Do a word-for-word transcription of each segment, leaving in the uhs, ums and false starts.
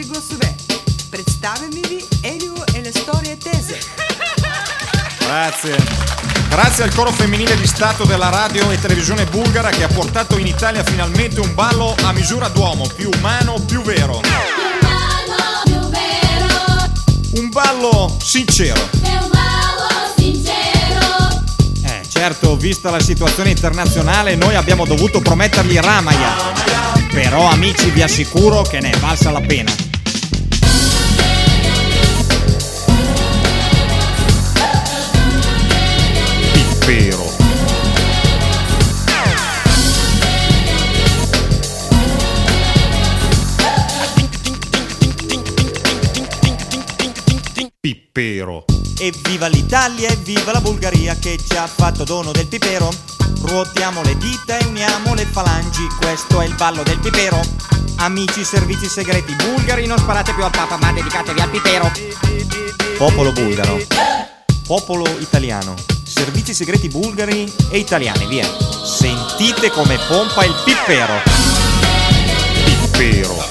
Голосове. Представяме ви Елио e le storie tese. Grazie. Grazie al coro femminile di Stato della radio e televisione bulgara che ha portato in Italia finalmente un ballo a misura d'uomo, più umano, più vero. Più umano, più vero. Un ballo sincero. È un ballo sincero. Eh, certo, vista la situazione internazionale, noi abbiamo dovuto promettergli Ramaya. Però, amici, vi assicuro che ne è valsa la pena. Pippero. Pippero. Evviva l'Italia, evviva la Bulgaria che ci ha fatto dono del pipero. Ruotiamo le dita e uniamo le falangi, questo è il ballo del pipero. Amici servizi segreti bulgari, non sparate più al Papa ma dedicatevi al pipero. Popolo bulgaro, popolo italiano, servizi segreti bulgari e italiani, via. Sentite come pompa il pipero. Pippero.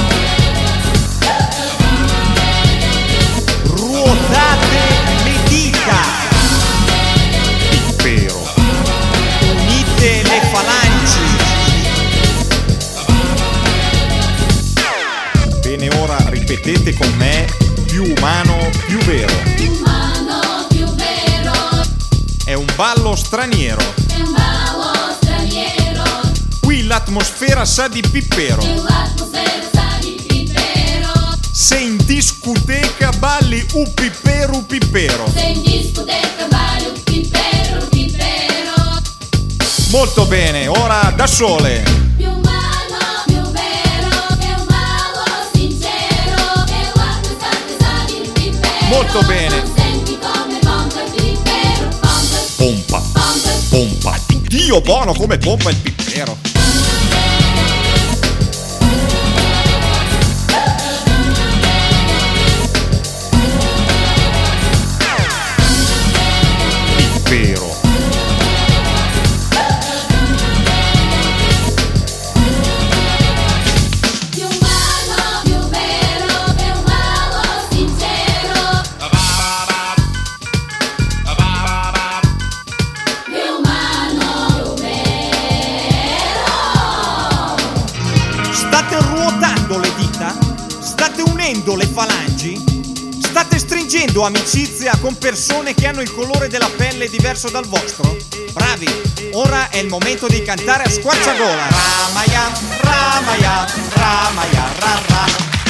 Ruotate le dita. Pippero. Unite le falangi. Bene, ora ripetete con me: più umano, più vero. Più umano, più vero. È un ballo straniero. È un ballo straniero. Qui l'atmosfera sa di pippero. E l'atmosfera sa di pipero. Se in discoteca balli u pippero pippero. Se in discoteca balli un pipero, pipero. Molto bene, ora da sole. Più umano, più vero. È un ballo sincero. E l'atmosfera sa di pipero. Molto bene. Senti come pompa il pipero. Pompa, Pompa, pompa. pompa. Dio buono come pompa il pippero. Pippero. Più umano, più vero. È un ballo sincero. Più umano, più vero. State ruotando le dita? State unendo le falangi? State stringendo amicizia con persone che hanno il colore della pelle diverso dal vostro? Bravi! Ora è il momento di cantare a squarciagola. Ramaya, Ramaya, Ramaya, Rara.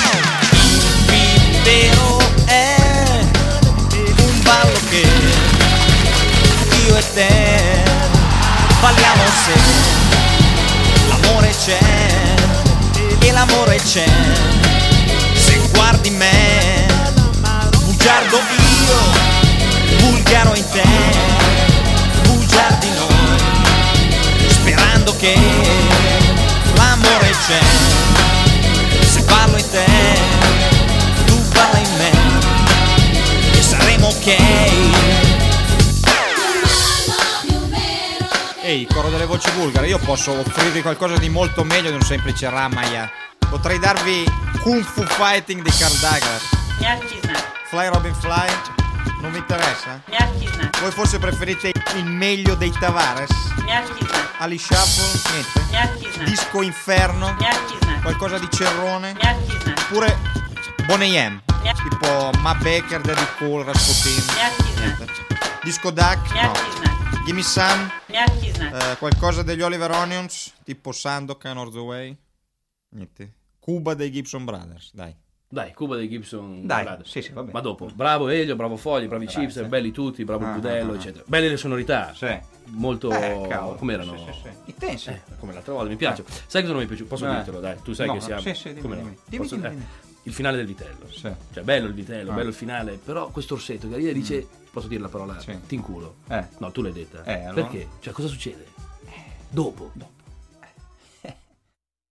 Il pipero è un ballo che io e te balliamo se l'amore c'è e l'amore c'è. Se guardi me, bugiardo io, bulgaro in te, bugiardi noi, sperando che l'amore c'è. Se ballo in te, tu balla in me, e saremo ok. Ehi, coro delle voci bulgare, io posso offrirvi qualcosa di molto meglio di un semplice Ramaya. Potrei darvi Kung Fu Fighting di Carl Douglas. Fly Robin Fly, non vi interessa? Voi forse preferite il meglio dei Tavares? Ali Shuffle? Niente? Disco Inferno? Qualcosa di Cerrone? Oppure Boney M? Tipo Ma Baker, Daddy Cool, Rasputin? Niente. Disco Duck? No. Gimme Some? Eh, qualcosa degli Oliver Onions? Tipo Sandokan or The Way? Niente. Cuba dei Gibson Brothers, dai. Dai, Cuba dei Gibson. Dai, Brothers. sì, sì, va bene. Ma dopo, bravo Elio, bravo Fogli, bravi Grazie. Chipster, belli tutti, bravo Ah, Budello, ah, ah. eccetera. Belle le sonorità. Sì. Molto. Eh, cavolo. Com'erano? Sì, sì, sì. Intensi. Eh, come l'altra volta, mi piace. Sai cosa non mi è piaciuto? Posso Eh. dirtelo, dai. Tu sai No, che siamo. sì, sì, dimmi, come no? dimmi. Dimmi, Posso- dimmi, eh, dimmi. Il finale del vitello. Sì. Cioè, bello il vitello, Ah. bello il finale. Però questo orsetto che arriva e dice. Posso dire la parola? Sì. Ti inculo. Eh. No, tu l'hai detta. Eh, allora? Perché? Cioè, cosa succede? Dopo.